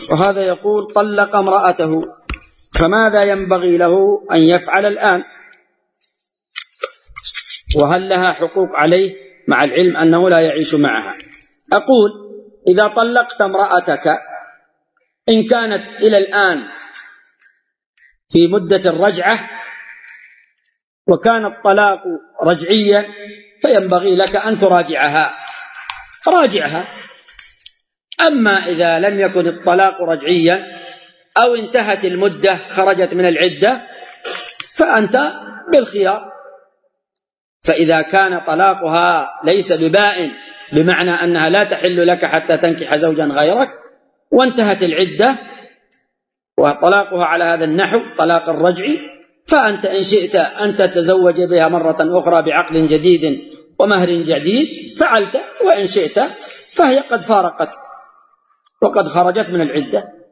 وهذا يقول: طلق امرأته فماذا ينبغي له أن يفعل الآن؟ وهل لها حقوق عليه مع العلم أنه لا يعيش معها؟ أقول: إذا طلقت امرأتك إن كانت إلى الآن في مدة الرجعة وكان الطلاق رجعيا فينبغي لك أن تراجعها، راجعها. أما إذا لم يكن الطلاق رجعيا أو انتهت المدة خرجت من العدة فأنت بالخيار. فإذا كان طلاقها ليس ببائن بمعنى أنها لا تحل لك حتى تنكح زوجا غيرك وانتهت العدة وطلاقها على هذا النحو طلاق الرجعي، فأنت إن شئت أن تتزوج بها مرة أخرى بعقد جديد ومهر جديد فعلت، وإن شئت فهي قد فارقت وقد خرجت من العدة.